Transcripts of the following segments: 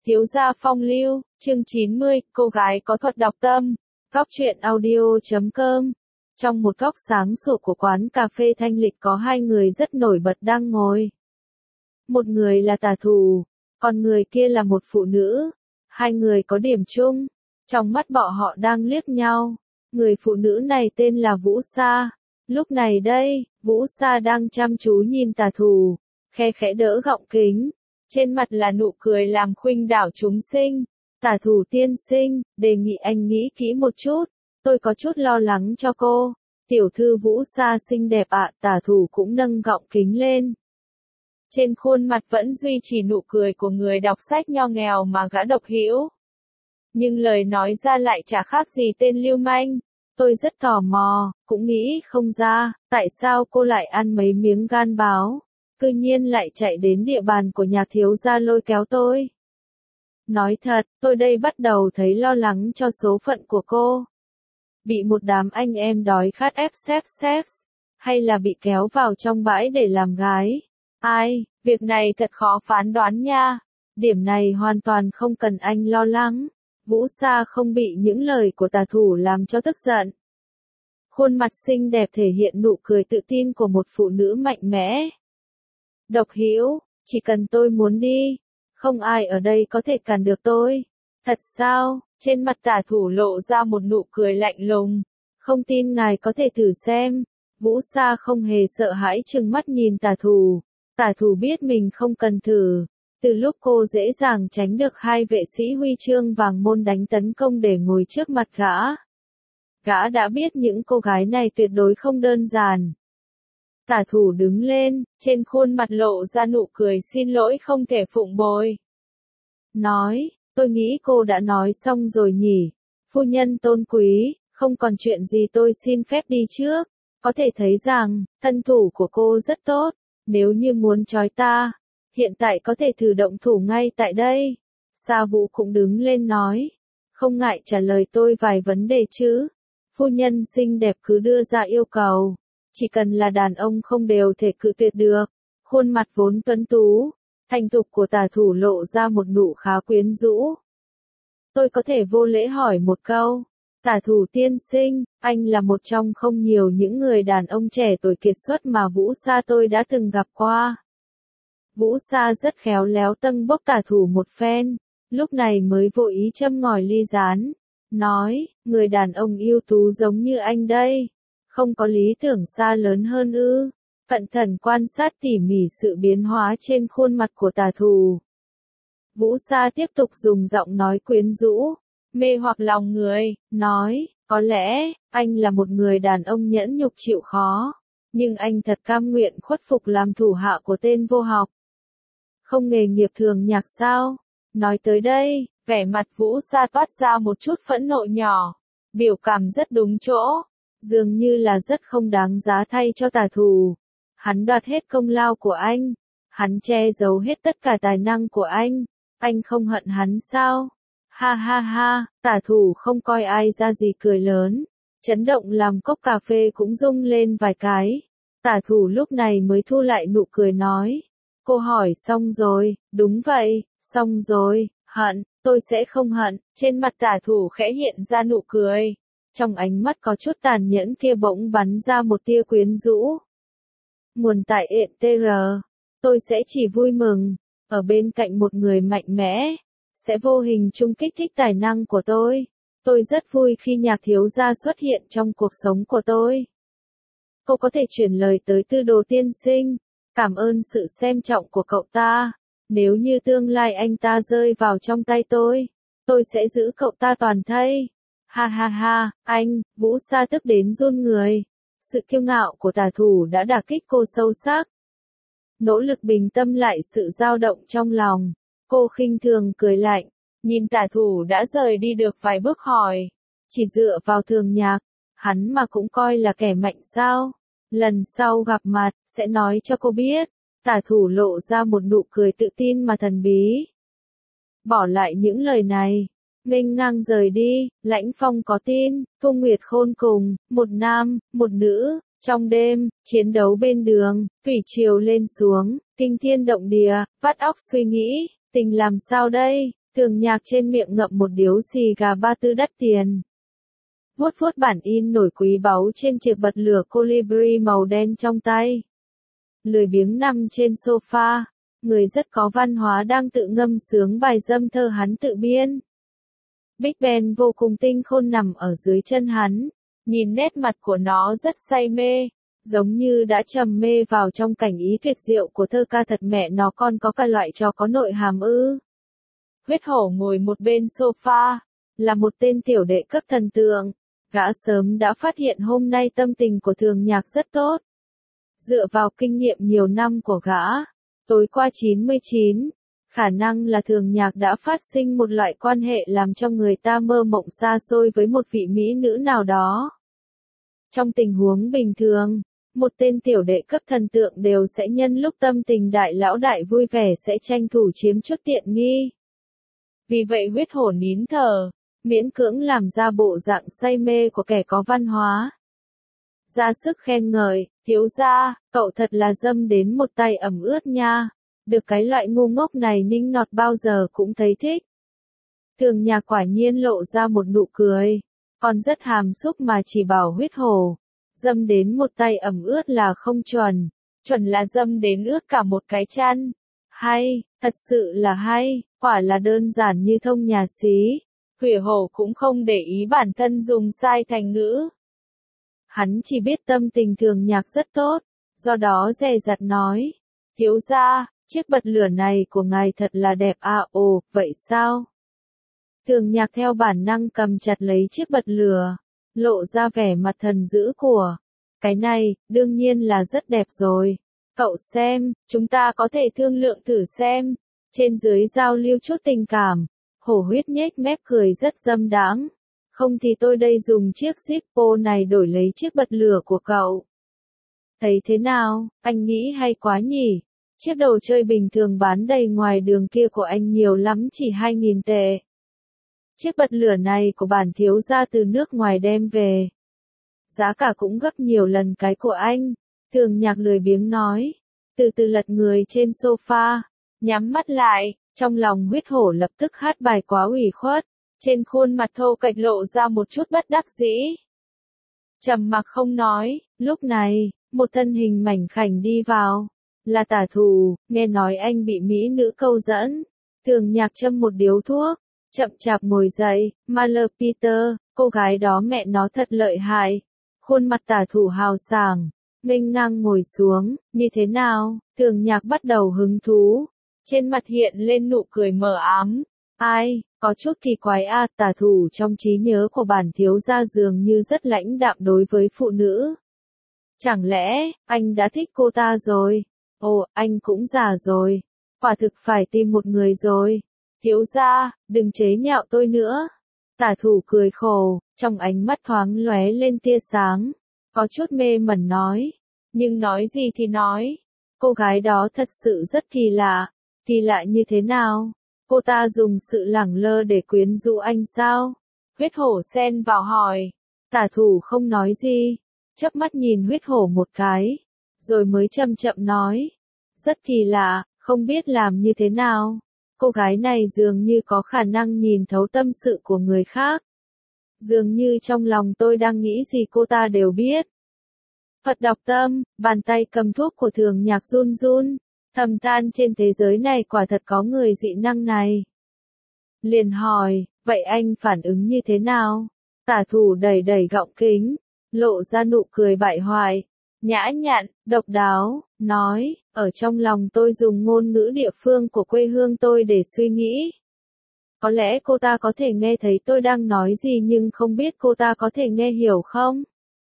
Thiếu gia phong lưu, chương 90, cô gái có thuật đọc tâm. Góc truyện audio.com. Trong một góc sáng sủa của quán cà phê thanh lịch có hai người rất nổi bật đang ngồi. Một người là tả thủ, còn người kia là một phụ nữ. Hai người có điểm chung, trong mắt bọn họ đang liếc nhau. Người phụ nữ này tên là Vũ Sa. Lúc này đây, Vũ Sa đang chăm chú nhìn tả thủ, khe khẽ đỡ gọng kính. Trên mặt là nụ cười làm khuynh đảo chúng sinh. Tả thủ tiên sinh, đề nghị anh nghĩ kỹ một chút. Tôi có chút lo lắng cho cô. Tiểu thư Vũ Sa xinh đẹp ạ. Tả thủ cũng nâng gọng kính lên. Trên khuôn mặt vẫn duy trì nụ cười của người đọc sách nho nghèo mà gã độc hữu. Nhưng lời nói ra lại chả khác gì tên lưu manh. Tôi rất tò mò, cũng nghĩ không ra, tại sao cô lại ăn mấy miếng gan báo. Cư nhiên lại chạy đến địa bàn của nhà thiếu gia lôi kéo tôi. Nói thật, tôi đây bắt đầu thấy lo lắng cho số phận của cô. Bị một đám anh em đói khát ép sex, hay là bị kéo vào trong bãi để làm gái. Ai, việc này thật khó phán đoán nha. Điểm này hoàn toàn không cần anh lo lắng. Vũ Sa không bị những lời của tả thủ làm cho tức giận. Khuôn mặt xinh đẹp thể hiện nụ cười tự tin của một phụ nữ mạnh mẽ. Độc hữu, chỉ cần tôi muốn đi, không ai ở đây có thể cản được tôi. Thật sao? Trên mặt tả thủ lộ ra một nụ cười lạnh lùng. Không tin ngài có thể thử xem. Vũ Sa không hề sợ hãi trừng mắt nhìn tả thủ. Tả thủ biết mình không cần thử. Từ lúc cô dễ dàng tránh được hai vệ sĩ huy chương vàng môn đánh tấn công để ngồi trước mặt gã. Gã đã biết những cô gái này tuyệt đối không đơn giản. Tả thủ đứng lên, trên khuôn mặt lộ ra nụ cười xin lỗi không thể phụng bồi. Nói, tôi nghĩ cô đã nói xong rồi nhỉ. Phu nhân tôn quý, không còn chuyện gì tôi xin phép đi trước. Có thể thấy rằng, thân thủ của cô rất tốt. Nếu như muốn trói ta, hiện tại có thể thử động thủ ngay tại đây. Sa Vũ cũng đứng lên nói. Không ngại trả lời tôi vài vấn đề chứ. Phu nhân xinh đẹp cứ đưa ra yêu cầu. Chỉ cần là đàn ông không đều thể cự tuyệt được. Khuôn mặt vốn tuấn tú, thành thục của tả thủ lộ ra một nụ khá quyến rũ. Tôi có thể vô lễ hỏi một câu. Tả thủ tiên sinh, anh là một trong không nhiều những người đàn ông trẻ tuổi kiệt xuất mà Vũ Sa tôi đã từng gặp qua. Vũ Sa rất khéo léo tâng bốc tả thủ một phen, lúc này mới vô ý châm ngòi ly gián. Nói, người đàn ông ưu tú giống như anh đây. Không có lý tưởng xa lớn hơn ư. Cẩn thận quan sát tỉ mỉ sự biến hóa trên khuôn mặt của tả thủ. Vũ Sa tiếp tục dùng giọng nói quyến rũ, mê hoặc lòng người, nói, có lẽ, anh là một người đàn ông nhẫn nhục chịu khó. Nhưng anh thật cam nguyện khuất phục làm thủ hạ của tên vô học. Không nghề nghiệp thường nhạc sao? Nói tới đây, vẻ mặt Vũ Sa toát ra một chút phẫn nộ nhỏ. Biểu cảm rất đúng chỗ. Dường như là rất không đáng giá thay cho tả thủ. Hắn đoạt hết công lao của anh. Hắn che giấu hết tất cả tài năng của anh. Anh không hận hắn sao? Ha ha ha, tả thủ không coi ai ra gì cười lớn. Chấn động làm cốc cà phê cũng rung lên vài cái. Tả thủ lúc này mới thu lại nụ cười nói. Cô hỏi xong rồi, đúng vậy, xong rồi, hận, tôi sẽ không hận. Trên mặt tả thủ khẽ hiện ra nụ cười. Trong ánh mắt có chút tàn nhẫn kia bỗng bắn ra một tia quyến rũ. Nguồn tại ETR, tôi sẽ chỉ vui mừng, ở bên cạnh một người mạnh mẽ, sẽ vô hình chung kích thích tài năng của tôi. Tôi rất vui khi nhạc thiếu gia xuất hiện trong cuộc sống của tôi. Cô có thể chuyển lời tới Tư Đồ tiên sinh, cảm ơn sự xem trọng của cậu ta. Nếu như tương lai anh ta rơi vào trong tay tôi sẽ giữ cậu ta toàn thây. Ha ha ha, anh, Vũ Sa tức đến run người. Sự kiêu ngạo của tả thủ đã đả kích cô sâu sắc. Nỗ lực bình tâm lại sự dao động trong lòng. Cô khinh thường cười lạnh, nhìn tả thủ đã rời đi được vài bước hỏi. Chỉ dựa vào thường nhạc, hắn mà cũng coi là kẻ mạnh sao? Lần sau gặp mặt, sẽ nói cho cô biết. Tả thủ lộ ra một nụ cười tự tin mà thần bí. Bỏ lại những lời này. Nghênh ngang rời đi, Lãnh Phong có tin, Thu Nguyệt khôn cùng, một nam, một nữ, trong đêm, chiến đấu bên đường, thủy triều lên xuống, kinh thiên động địa, vắt óc suy nghĩ, tình làm sao đây, Thường Nhạc trên miệng ngậm một điếu xì gà ba tư đắt tiền. Vuốt vuốt bản in nổi quý báu trên chiếc bật lửa colibri màu đen trong tay. Lười biếng nằm trên sofa, người rất có văn hóa đang tự ngâm sướng bài dâm thơ hắn tự biên. Big Ben vô cùng tinh khôn nằm ở dưới chân hắn, nhìn nét mặt của nó rất say mê, giống như đã trầm mê vào trong cảnh ý tuyệt diệu của thơ ca thật mẹ nó con có cả loại trò có nội hàm ư. Huyết hổ ngồi một bên sofa, là một tên tiểu đệ cấp thần tượng, gã sớm đã phát hiện hôm nay tâm tình của Thường Nhạc rất tốt. Dựa vào kinh nghiệm nhiều năm của gã, tối qua 99, khả năng là Thường Nhạc đã phát sinh một loại quan hệ làm cho người ta mơ mộng xa xôi với một vị mỹ nữ nào đó. Trong tình huống bình thường, một tên tiểu đệ cấp thần tượng đều sẽ nhân lúc tâm tình đại lão đại vui vẻ sẽ tranh thủ chiếm chút tiện nghi. Vì vậy huyết hổ nín thở, miễn cưỡng làm ra bộ dạng say mê của kẻ có văn hóa. Ra sức khen ngợi, thiếu gia, cậu thật là dâm đến một tay ẩm ướt nha, được cái loại ngu ngốc này nịnh nọt bao giờ cũng thấy thích. Thường Nhạc quả nhiên lộ ra một nụ cười, còn rất hàm xúc mà chỉ bảo huyết hổ, dâm đến một tay ẩm ướt là không chuẩn, chuẩn là dâm đến ướt cả một cái chăn. Hay, thật sự là hay, quả là đơn giản như thông nhà xí. Hủy hổ cũng không để ý bản thân dùng sai thành ngữ. Hắn chỉ biết tâm tình Thường Nhạc rất tốt, do đó dè dặt nói, thiếu gia, chiếc bật lửa này của ngài thật là đẹp à. Ồ, vậy sao? Thường Nhạc theo bản năng cầm chặt lấy chiếc bật lửa, lộ ra vẻ mặt thần dữ của, cái này, đương nhiên là rất đẹp rồi. Cậu xem, chúng ta có thể thương lượng thử xem, trên dưới giao lưu chút tình cảm. Hổ huyết nhếch mép cười rất dâm đãng. Không thì tôi đây dùng chiếc Zippo này đổi lấy chiếc bật lửa của cậu. Thấy thế nào, anh nghĩ hay quá nhỉ? Chiếc đồ chơi bình thường bán đầy ngoài đường kia của anh nhiều lắm chỉ 2.000 tệ. Chiếc bật lửa này của bản thiếu gia từ nước ngoài đem về. Giá cả cũng gấp nhiều lần cái của anh. Thường Nhạc lười biếng nói. Từ từ lật người trên sofa, nhắm mắt lại. Trong lòng huyết hổ lập tức hát bài quá ủy khuất, trên khuôn mặt thô kệch lộ ra một chút bất đắc dĩ. Trầm mặc không nói, lúc này, một thân hình mảnh khảnh đi vào, là Tả Thù, nghe nói anh bị mỹ nữ câu dẫn. Thường Nhạc châm một điếu thuốc, chậm chạp ngồi dậy, Marler Peter, cô gái đó mẹ nó thật lợi hại. Khuôn mặt Tả Thù hào sảng, nghênh ngang ngồi xuống, như thế nào? Thường Nhạc bắt đầu hứng thú. Trên mặt hiện lên nụ cười mờ ám. Ai, có chút kỳ quái à, Tả Thù trong trí nhớ của bản thiếu gia dường như rất lãnh đạm đối với phụ nữ. Chẳng lẽ, anh đã thích cô ta rồi? Ồ, anh cũng già rồi. Quả thực phải tìm một người rồi. Thiếu gia, đừng chế nhạo tôi nữa. Tả Thù cười khổ, trong ánh mắt thoáng lóe lên tia sáng. Có chút mê mẩn nói. Nhưng nói gì thì nói. Cô gái đó thật sự rất kỳ lạ. Kỳ lạ như thế nào? Cô ta dùng sự lẳng lơ để quyến rũ anh sao? Huyết hổ xen vào hỏi. Tả Thù không nói gì, chớp mắt nhìn huyết hổ một cái, rồi mới chậm chậm nói. Rất kỳ lạ, không biết làm như thế nào. Cô gái này dường như có khả năng nhìn thấu tâm sự của người khác. Dường như trong lòng tôi đang nghĩ gì cô ta đều biết. Phật đọc tâm, bàn tay cầm thuốc của Thường Nhạc run run. Thầm than trên thế giới này quả thật có người dị năng này. Liền hỏi, vậy anh phản ứng như thế nào? Tả Thù đẩy đẩy gọng kính, lộ ra nụ cười bại hoại, nhã nhặn, độc đáo, nói, ở trong lòng tôi dùng ngôn ngữ địa phương của quê hương tôi để suy nghĩ. Có lẽ cô ta có thể nghe thấy tôi đang nói gì nhưng không biết cô ta có thể nghe hiểu không?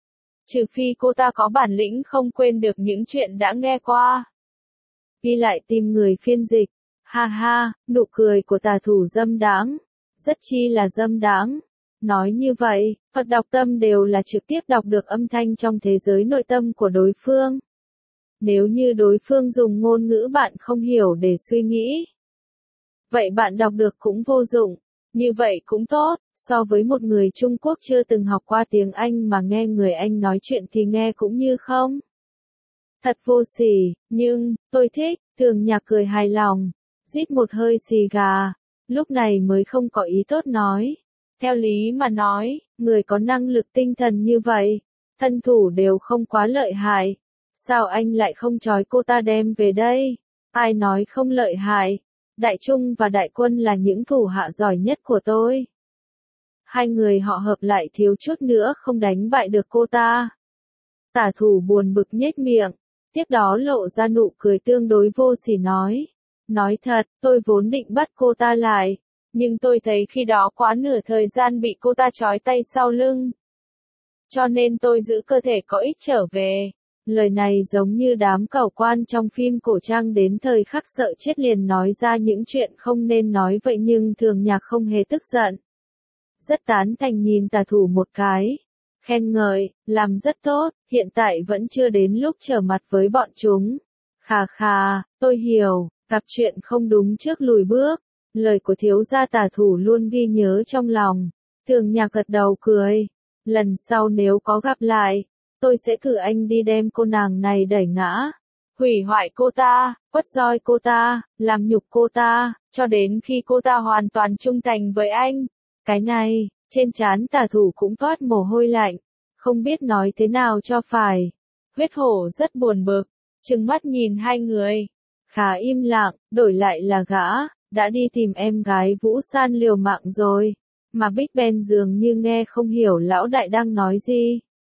Trừ phi cô ta có bản lĩnh không quên được những chuyện đã nghe qua. Ghi lại tìm người phiên dịch. Ha ha, nụ cười của Tả Thù dâm đãng, rất chi là dâm đãng. Nói như vậy, Phật đọc tâm đều là trực tiếp đọc được âm thanh trong thế giới nội tâm của đối phương. Nếu như đối phương dùng ngôn ngữ bạn không hiểu để suy nghĩ, vậy bạn đọc được cũng vô dụng. Như vậy cũng tốt, so với một người Trung Quốc chưa từng học qua tiếng Anh mà nghe người Anh nói chuyện thì nghe cũng như không. Thật vô sỉ, nhưng, tôi thích. Thường Nhạc cười hài lòng, rít một hơi xì gà, lúc này mới không có ý tốt nói. Theo lý mà nói, người có năng lực tinh thần như vậy, thân thủ đều không quá lợi hại. Sao anh lại không trói cô ta đem về đây? Ai nói không lợi hại? Đại Trung và Đại Quân là những thủ hạ giỏi nhất của tôi. Hai người họ hợp lại thiếu chút nữa không đánh bại được cô ta. Tả thủ buồn bực nhếch miệng, tiếp đó lộ ra nụ cười tương đối vô sỉ nói. Nói thật, tôi vốn định bắt cô ta lại, nhưng tôi thấy khi đó quá nửa thời gian bị cô ta trói tay sau lưng. Cho nên tôi giữ cơ thể có ích trở về. Lời này giống như đám cẩu quan trong phim cổ trang đến thời khắc sợ chết liền nói ra những chuyện không nên nói vậy, nhưng Thường Nhạc không hề tức giận. Rất tán thành nhìn Tả thủ một cái. Khen ngợi, làm rất tốt, hiện tại vẫn chưa đến lúc trở mặt với bọn chúng. Khà khà, tôi hiểu, gặp chuyện không đúng trước lùi bước. Lời của thiếu gia Tả thủ luôn ghi nhớ trong lòng. Thường Nhạc gật đầu cười. Lần sau nếu có gặp lại, tôi sẽ cử anh đi đem cô nàng này đẩy ngã. Hủy hoại cô ta, quất roi cô ta, làm nhục cô ta, cho đến khi cô ta hoàn toàn trung thành với anh. Cái này, trên trán Tả thủ cũng toát mồ hôi lạnh, không biết nói thế nào cho phải. Huyết hổ rất buồn bực, trừng mắt nhìn hai người. Khá im lặng, đổi lại là gã, đã đi tìm em gái Vũ San liều mạng rồi. Mà Big Ben dường như nghe không hiểu lão đại đang nói gì.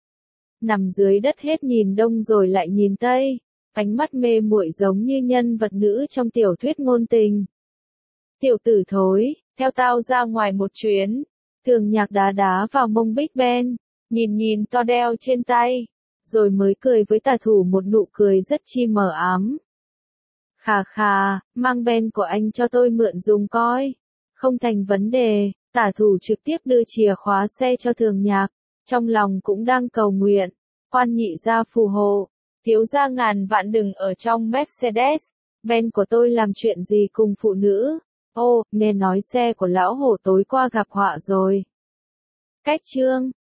Nằm dưới đất hết nhìn đông rồi lại nhìn tây, ánh mắt mê muội giống như nhân vật nữ trong tiểu thuyết ngôn tình. Tiểu tử thối, theo tao ra ngoài một chuyến. Thường Nhạc đá đá vào mông Big Ben, nhìn to đeo trên tay, rồi mới cười với Tả thủ một nụ cười rất chi mờ ám. Khà khà, mang Ben của anh cho tôi mượn dùng coi. Không thành vấn đề. Tả thủ trực tiếp đưa chìa khóa xe cho Thường Nhạc, trong lòng cũng đang cầu nguyện. Quan nhị gia phù hộ, thiếu gia ngàn vạn đừng ở trong Mercedes, Ben của tôi làm chuyện gì cùng phụ nữ. Ô, nghe nói xe của lão hổ tối qua gặp họa rồi. Cách chương